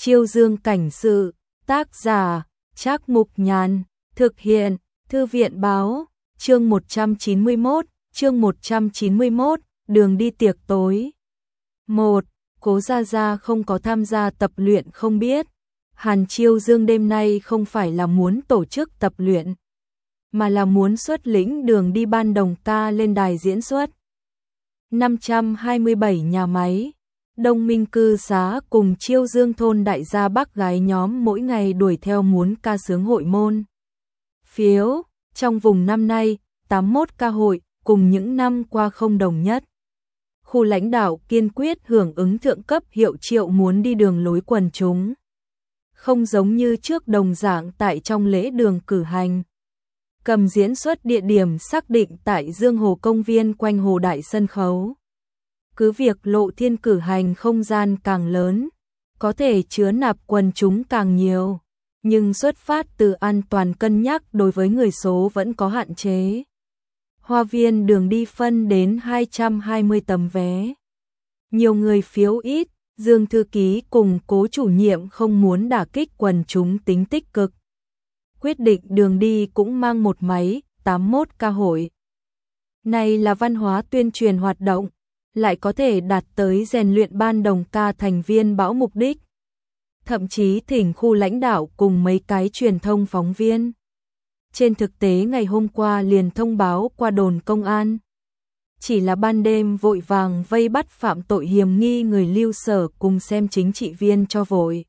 Chiêu Dương cảnh sự, tác giả, Trác Mục Nhàn, thực hiện, Thư viện báo, chương 191, đường đi tiệc tối. 1. Cố Gia Gia không có tham gia tập luyện không biết. Hàn Chiêu Dương đêm nay không phải là muốn tổ chức tập luyện, mà là muốn xuất lĩnh đường đi ban đồng ca lên đài diễn xuất. 527 nhà máy, Đông Minh cư xá cùng Chiêu Dương thôn đại gia bác gái nhóm mỗi ngày đuổi theo muốn ca sướng hội môn. Phiếu, trong vùng năm nay, 81 ca hội, cùng những năm qua không đồng nhất. Khu lãnh đạo kiên quyết hưởng ứng thượng cấp hiệu triệu muốn đi đường lối quần chúng. Không giống như trước đồng dạng tại trong lễ đường cử hành. Cầm diễn xuất địa điểm xác định tại Dương Hồ công viên quanh Hồ Đại sân khấu. Cứ việc Lộ Thiên cử hành không gian càng lớn, có thể chứa nạp quần chúng càng nhiều, nhưng xuất phát từ an toàn cân nhắc đối với người số vẫn có hạn chế. Hoa viên đường đi phân đến 220 tấm vé. Nhiều người phiếu ít, Dương thư ký cùng Cố chủ nhiệm không muốn đả kích quần chúng tính tích cực. Quyết định đường đi cũng mang một máy, 81 ca hội. Này là văn hóa tuyên truyền hoạt động, lại có thể đạt tới rèn luyện ban đồng ca thành viên bão mục đích. Thậm chí thỉnh khu lãnh đạo cùng mấy cái truyền thông phóng viên. Trên thực tế ngày hôm qua liền thông báo qua đồn công an. Chỉ là ban đêm vội vàng vây bắt phạm tội hiểm nghi người Lưu Sở cùng xem chính trị viên cho vội.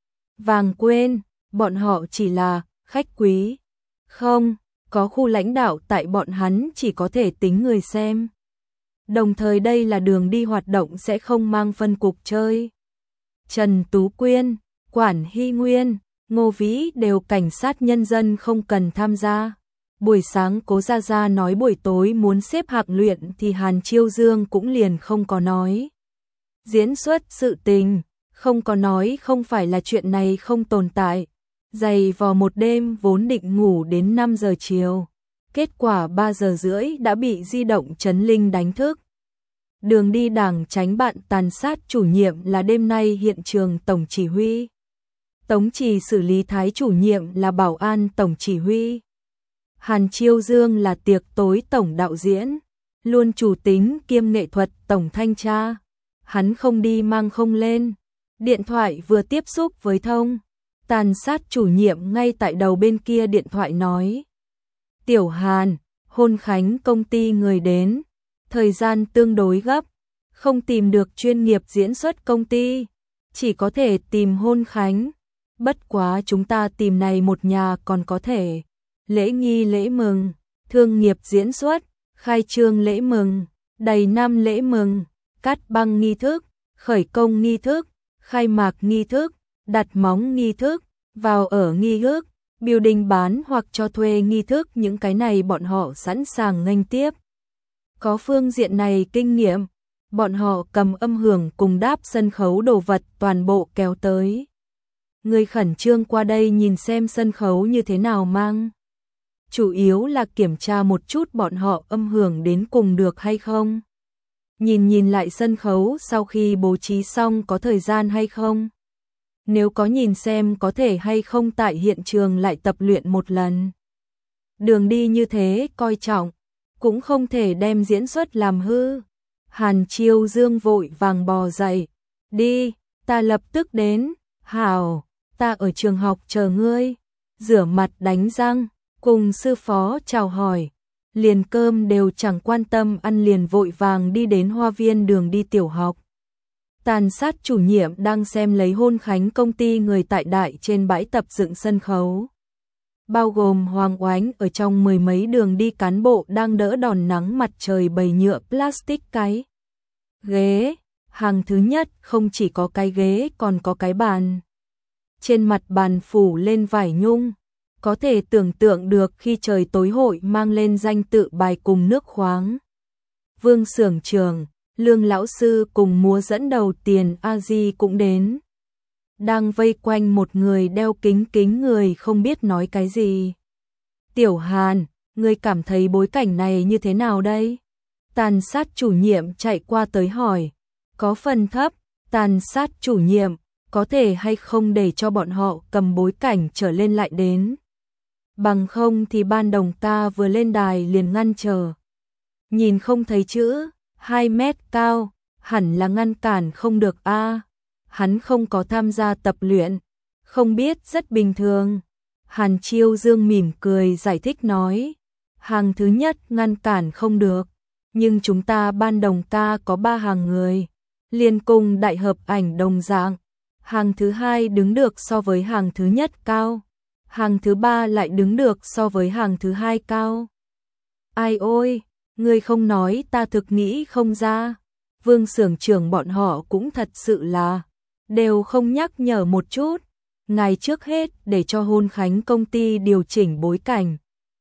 Vàng quên, bọn họ chỉ là khách quý. Không, có khu lãnh đạo tại bọn hắn chỉ có thể tính người xem. Đồng thời đây là đường đi hoạt động sẽ không mang phân cục chơi. Trần Tú Quyên, Quản Hy Nguyên, Ngô Vĩ đều cảnh sát nhân dân không cần tham gia. Buổi sáng Cố Gia Gia nói buổi tối muốn xếp hạng luyện thì Hàn Chiêu Dương cũng liền không có nói. Diễn xuất sự tình, không có nói không phải là chuyện này không tồn tại. Dày vò một đêm vốn định ngủ đến 5 giờ chiều. Kết quả 3 giờ rưỡi đã bị di động chấn linh đánh thức. Đường đi đảng tránh bạn tàn sát chủ nhiệm là đêm nay hiện trường tổng chỉ huy. Tống Trì xử lý Thái chủ nhiệm là bảo an tổng chỉ huy. Hàn Chiêu Dương là tiệc tối tổng đạo diễn, luôn chủ tính kiêm nghệ thuật tổng thanh tra. Hắn không đi mang không lên. Điện thoại vừa tiếp xúc với thông. Tàn sát chủ nhiệm ngay tại đầu bên kia điện thoại nói. Tiểu Hàn, hôn khánh công ty người đến. Thời gian tương đối gấp. Không tìm được chuyên nghiệp diễn xuất công ty. Chỉ có thể tìm hôn khánh. Bất quá chúng ta tìm này một nhà còn có thể. Lễ nghi lễ mừng, thương nghiệp diễn xuất, khai trương lễ mừng, đầy năm lễ mừng, cắt băng nghi thức, khởi công nghi thức, khai mạc nghi thức, đặt móng nghi thức, vào ở nghi thức, building bán hoặc cho thuê nghi thức, những cái này bọn họ sẵn sàng nghênh tiếp. Có phương diện này kinh nghiệm, bọn họ cầm âm hưởng cùng đáp sân khấu đồ vật toàn bộ kéo tới. Người khẩn trương qua đây nhìn xem sân khấu như thế nào mang. Chủ yếu là kiểm tra một chút bọn họ âm hưởng đến cùng được hay không. Nhìn lại sân khấu sau khi bố trí xong có thời gian hay không. Nếu có nhìn xem có thể hay không tại hiện trường lại tập luyện một lần. Đường đi như thế coi trọng, cũng không thể đem diễn xuất làm hư. Hàn Chiêu Dương vội vàng bò dậy. Đi, ta lập tức đến. Hảo, ta ở trường học chờ ngươi. Rửa mặt đánh răng, cùng sư phó chào hỏi. Liền cơm đều chẳng quan tâm ăn liền vội vàng đi đến hoa viên đường đi tiểu học. Tàn sát chủ nhiệm đang xem lấy hôn khánh công ty người tại đại trên bãi tập dựng sân khấu. Bao gồm Hoàng Oánh ở trong mười mấy đường đi cán bộ đang đỡ đòn nắng mặt trời bày nhựa plastic cái. Ghế, hàng thứ nhất không chỉ có cái ghế còn có cái bàn. Trên mặt bàn phủ lên vải nhung, có thể tưởng tượng được khi trời tối hội mang lên danh tự bài cùng nước khoáng. Vương xưởng trường, Lương lão sư cùng múa dẫn đầu tiền a di cũng đến. Đang vây quanh một người đeo kính người không biết nói cái gì. Tiểu Hàn, ngươi cảm thấy bối cảnh này như thế nào đây? Tàn sát chủ nhiệm chạy qua tới hỏi. Có phần thấp, tàn sát chủ nhiệm, có thể hay không để cho bọn họ cầm bối cảnh trở lên lại đến. Bằng không thì Ban Đồng ta vừa lên đài liền ngăn chờ. Nhìn không thấy chữ, 2 mét cao, hẳn là ngăn cản không được a. Hắn không có tham gia tập luyện, không biết rất bình thường. Hàn Chiêu Dương mỉm cười giải thích nói, hàng thứ nhất ngăn cản không được, nhưng chúng ta Ban Đồng ta có 3 hàng người, liền cùng đại hợp ảnh đồng dạng. Hàng thứ hai đứng được so với hàng thứ nhất cao, hàng thứ ba lại đứng được so với hàng thứ hai cao. Ai ôi, ngươi không nói ta thực nghĩ không ra. Vương xưởng trưởng bọn họ cũng thật sự là đều không nhắc nhở một chút. Ngày trước hết để cho Hôn Khánh công ty điều chỉnh bối cảnh.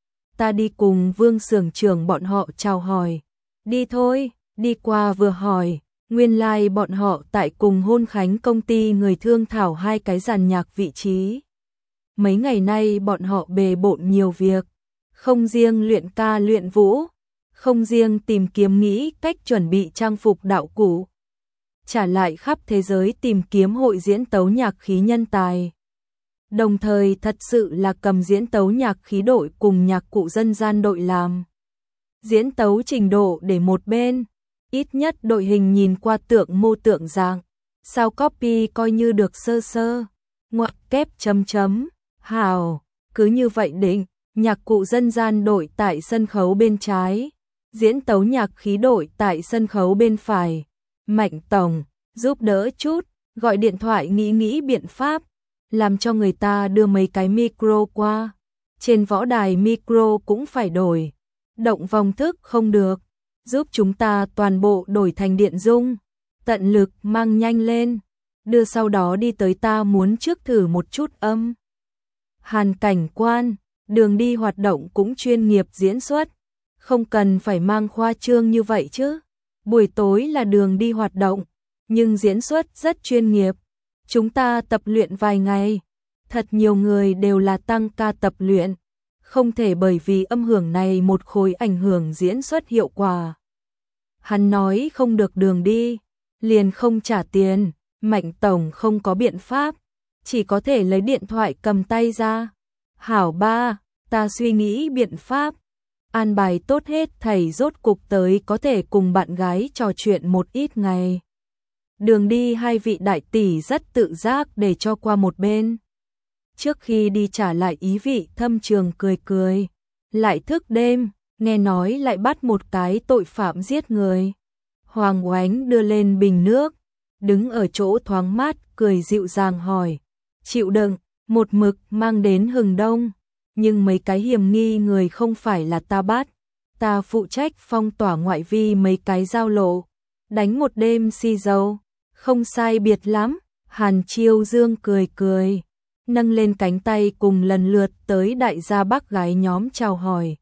Ta đi cùng Vương xưởng trưởng bọn họ chào hỏi. Đi thôi, đi qua vừa hỏi, nguyên lai bọn họ tại cùng Hôn Khánh công ty người thương thảo 2 cái dàn nhạc vị trí. Mấy ngày nay bọn họ bề bộn nhiều việc, không riêng luyện ca luyện vũ, không riêng tìm kiếm nghĩ cách chuẩn bị trang phục đạo cụ, trả lại khắp thế giới tìm kiếm hội diễn tấu nhạc khí nhân tài. Đồng thời thật sự là cầm diễn tấu nhạc khí đội cùng nhạc cụ dân gian đội làm. Diễn tấu trình độ để một bên, ít nhất đội hình nhìn qua tượng mô tượng dạng, sao copy coi như được sơ sơ, ngoặc kép chấm chấm, hào, cứ như vậy định, nhạc cụ dân gian đội tại sân khấu bên trái, diễn tấu nhạc khí đội tại sân khấu bên phải. Mạnh tổng, giúp đỡ chút, gọi điện thoại nghĩ biện pháp, làm cho người ta đưa mấy cái micro qua. Trên võ đài micro cũng phải đổi, động vòng thức không được, giúp chúng ta toàn bộ đổi thành điện dung, tận lực mang nhanh lên, đưa sau đó đi tới ta muốn trước thử một chút âm. Hàn cảnh quan, đường đi hoạt động cũng chuyên nghiệp diễn xuất, không cần phải mang khoa trương như vậy chứ. Buổi tối là đường đi hoạt động, nhưng diễn xuất rất chuyên nghiệp. Chúng ta tập luyện vài ngày, thật nhiều người đều là tăng ca tập luyện, không thể bởi vì âm hưởng này một khối ảnh hưởng diễn xuất hiệu quả. Hắn nói không được đường đi, liền không trả tiền, Mạnh tổng không có biện pháp, chỉ có thể lấy điện thoại cầm tay ra. Hảo ba, ta suy nghĩ biện pháp, an bài tốt hết thầy rốt cục tới có thể cùng bạn gái trò chuyện một ít ngày. Đường đi 2 vị đại tỷ rất tự giác để cho qua một bên. Trước khi đi trả lại ý vị thâm trường cười, lại thức đêm, nghe nói lại bắt một cái tội phạm giết người. Hoàng Oánh đưa lên bình nước, đứng ở chỗ thoáng mát cười dịu dàng hỏi, chịu đựng, một mực mang đến hừng đông, nhưng mấy cái hiểm nghi người không phải là ta bắt, ta phụ trách phong tỏa ngoại vi mấy cái giao lộ, đánh một đêm xì dầu, không sai biệt lắm. Hàn Chiêu Dương cười, nâng lên cánh tay cùng lần lượt tới đại gia bác gái nhóm chào hỏi.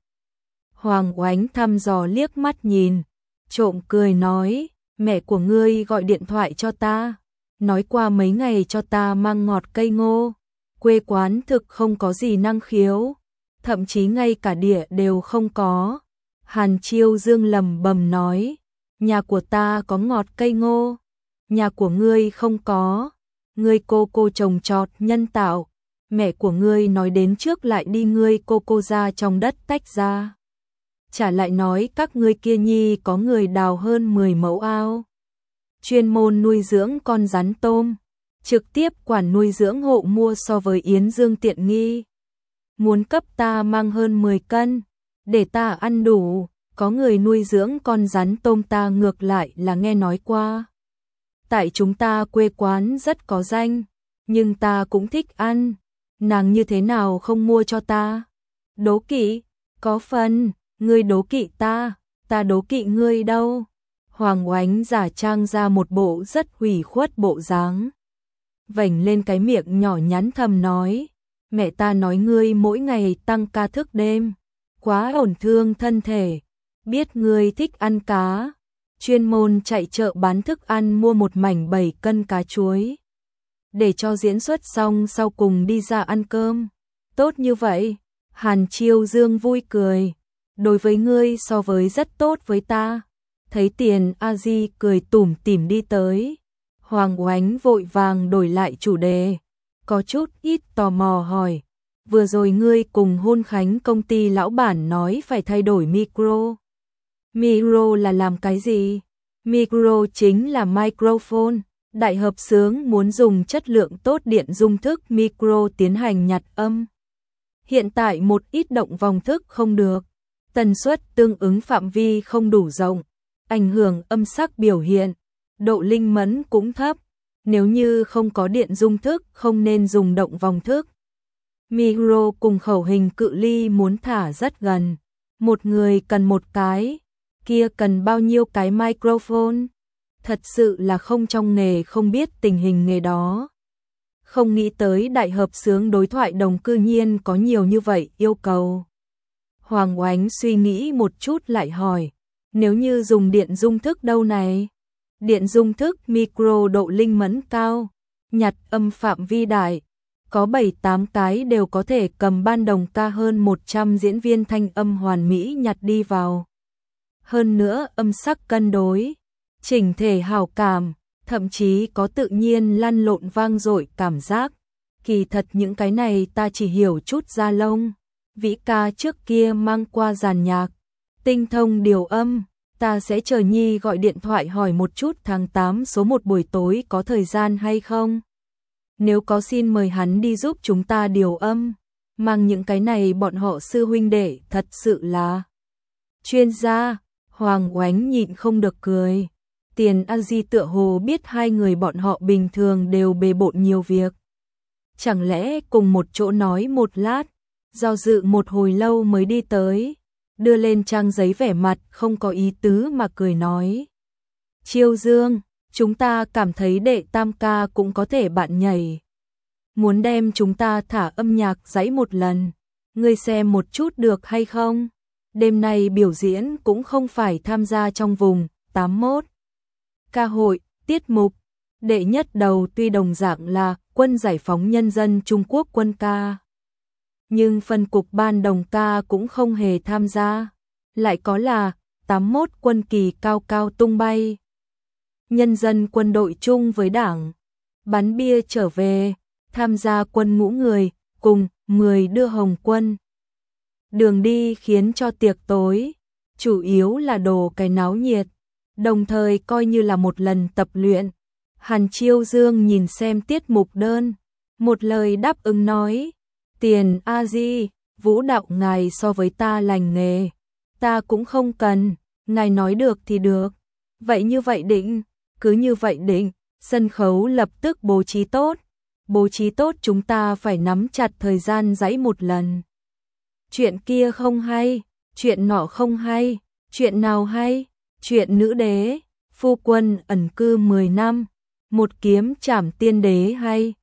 Hoàng Oánh thăm dò liếc mắt nhìn, trộm cười nói, mẹ của ngươi gọi điện thoại cho ta, nói qua mấy ngày cho ta mang ngọt cây ngô, quê quán thực không có gì năng khiếu, thậm chí ngay cả địa đều không có. Hàn Chiêu Dương lầm bầm nói, nhà của ta có ngọt cây ngô, nhà của ngươi không có, ngươi cô trồng trọt nhân tạo, mẹ của ngươi nói đến trước lại đi ngươi cô ra trong đất tách ra. Trả lại nói các ngươi kia nhi có người đào hơn 10 mẫu ao, chuyên môn nuôi dưỡng con rắn tôm, trực tiếp quản nuôi dưỡng hộ mua so với Yến Dương tiện nghi. Muốn cấp ta mang hơn 10 cân, để ta ăn đủ, có người nuôi dưỡng con rắn tôm ta ngược lại là nghe nói qua. Tại chúng ta quê quán rất có danh, nhưng ta cũng thích ăn, nàng như thế nào không mua cho ta? Đố kỵ, có phần, ngươi đố kỵ ta đố kỵ ngươi đâu. Hoàng Oánh giả trang ra một bộ rất hủy khuất bộ dáng, vểnh lên cái miệng nhỏ nhắn thầm nói, mẹ ta nói ngươi mỗi ngày tăng ca thức đêm, quá ổn thương thân thể, biết ngươi thích ăn cá, chuyên môn chạy chợ bán thức ăn mua một mảnh 7 cân cá chuối, để cho diễn xuất xong sau cùng đi ra ăn cơm. Tốt như vậy, Hàn Chiêu Dương vui cười, đối với ngươi so với rất tốt với ta. Thấy tiền A Di cười tủm tỉm đi tới. Hoàng Oánh vội vàng đổi lại chủ đề, có chút ít tò mò hỏi, vừa rồi ngươi cùng Hôn Khánh công ty lão bản nói phải thay đổi micro. Micro là làm cái gì? Micro chính là microphone. Đại hợp xướng muốn dùng chất lượng tốt điện dung thức micro tiến hành nhặt âm. Hiện tại một ít động vòng thức không được, tần suất tương ứng phạm vi không đủ rộng, ảnh hưởng âm sắc biểu hiện, độ linh mẫn cũng thấp. Nếu như không có điện dung thức không nên dùng động vòng thức. Micro cùng khẩu hình cự ly muốn thả rất gần, một người cần một cái, kia cần bao nhiêu cái microphone? Thật sự là không trong nghề không biết tình hình nghề đó. Không nghĩ tới đại hợp xướng đối thoại đồng cư nhiên có nhiều như vậy yêu cầu. Hoàng Oánh suy nghĩ một chút lại hỏi, nếu như dùng điện dung thức đâu này? Điện dung thức micro độ linh mẫn cao, nhặt âm phạm vi đại, có 7-8 cái đều có thể cầm ban đồng ca hơn 100 diễn viên thanh âm hoàn mỹ nhặt đi vào. Hơn nữa âm sắc cân đối, chỉnh thể hào cảm, thậm chí có tự nhiên lăn lộn vang dội cảm giác. Kỳ thật những cái này ta chỉ hiểu chút da lông. Vĩ ca trước kia mang qua dàn nhạc, tinh thông điều âm, ta sẽ chờ Nhi gọi điện thoại hỏi một chút tháng 8 số 1 buổi tối có thời gian hay không. Nếu có xin mời hắn đi giúp chúng ta điều âm, mang những cái này bọn họ sư huynh đệ thật sự là chuyên gia. Hoàng Oánh nhịn không được cười. Tiền A Di tựa hồ biết hai người bọn họ bình thường đều bề bộn nhiều việc. Chẳng lẽ cùng một chỗ nói một lát, do dự một hồi lâu mới đi tới, đưa lên trang giấy vẻ mặt không có ý tứ mà cười nói. Chiêu Dương, chúng ta cảm thấy đệ tam ca cũng có thể bạn nhảy. Muốn đem chúng ta thả âm nhạc dãy một lần, ngươi xem một chút được hay không? Đêm nay biểu diễn cũng không phải tham gia trong vùng 81 ca hội, tiết mục. Đệ nhất đầu tuy đồng dạng là Quân Giải phóng Nhân dân Trung Quốc quân ca, nhưng phân cục ban đồng ca cũng không hề tham gia. Lại có là 81 quân kỳ cao cao tung bay. Nhân dân quân đội chung với đảng, bắn bia trở về, tham gia quân ngũ người, cùng 10 đưa hồng quân. Đường đi khiến cho tiệc tối, chủ yếu là đồ cái náo nhiệt, đồng thời coi như là một lần tập luyện. Hàn Chiêu Dương nhìn xem tiết mục đơn, một lời đáp ứng nói, Tiền A Di, vũ đạo ngài so với ta lành nghề, ta cũng không cần, ngài nói được thì được. Vậy như vậy định, cứ như vậy định, sân khấu lập tức bố trí tốt. Bố trí tốt chúng ta phải nắm chặt thời gian dãy một lần. Chuyện kia không hay, chuyện nọ không hay, chuyện nào hay? Chuyện nữ đế, phu quân ẩn cư 10 năm, một kiếm trảm tiên đế hay?